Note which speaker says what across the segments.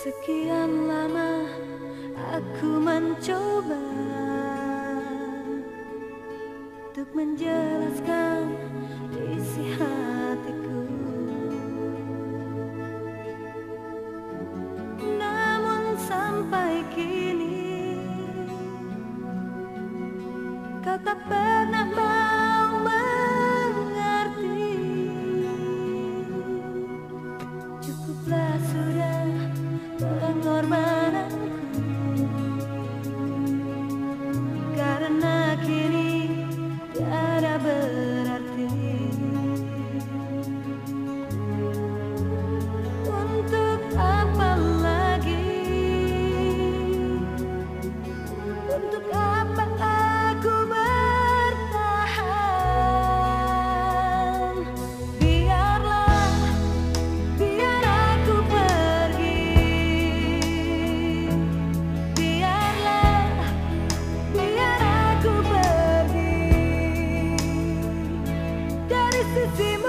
Speaker 1: Sekian lama aku mencoba untuk menjelaskan isi hatiku, namun sampai kini kau tak pernah mau mengerti. Cukuplah sudah pengorbananku, karena kini tiada berarti. Untuk apa lagi? Untuk apa aku bertahan? Biarlah, biar aku pergi. Biarlah, biar aku pergi dari sisimu.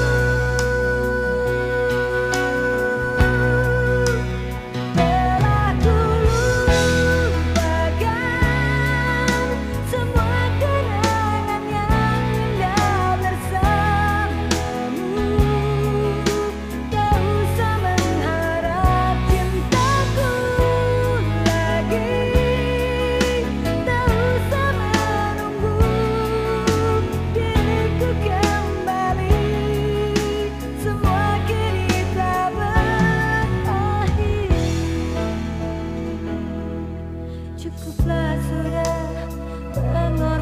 Speaker 1: Telah kulupakan semua kenangan yang indah bersamamu. Tak usah mengharap cintaku lagi, tak usah menunggu diriku kembali. Semua kini telah berakhir. Cukuplah sudah pengorbanan.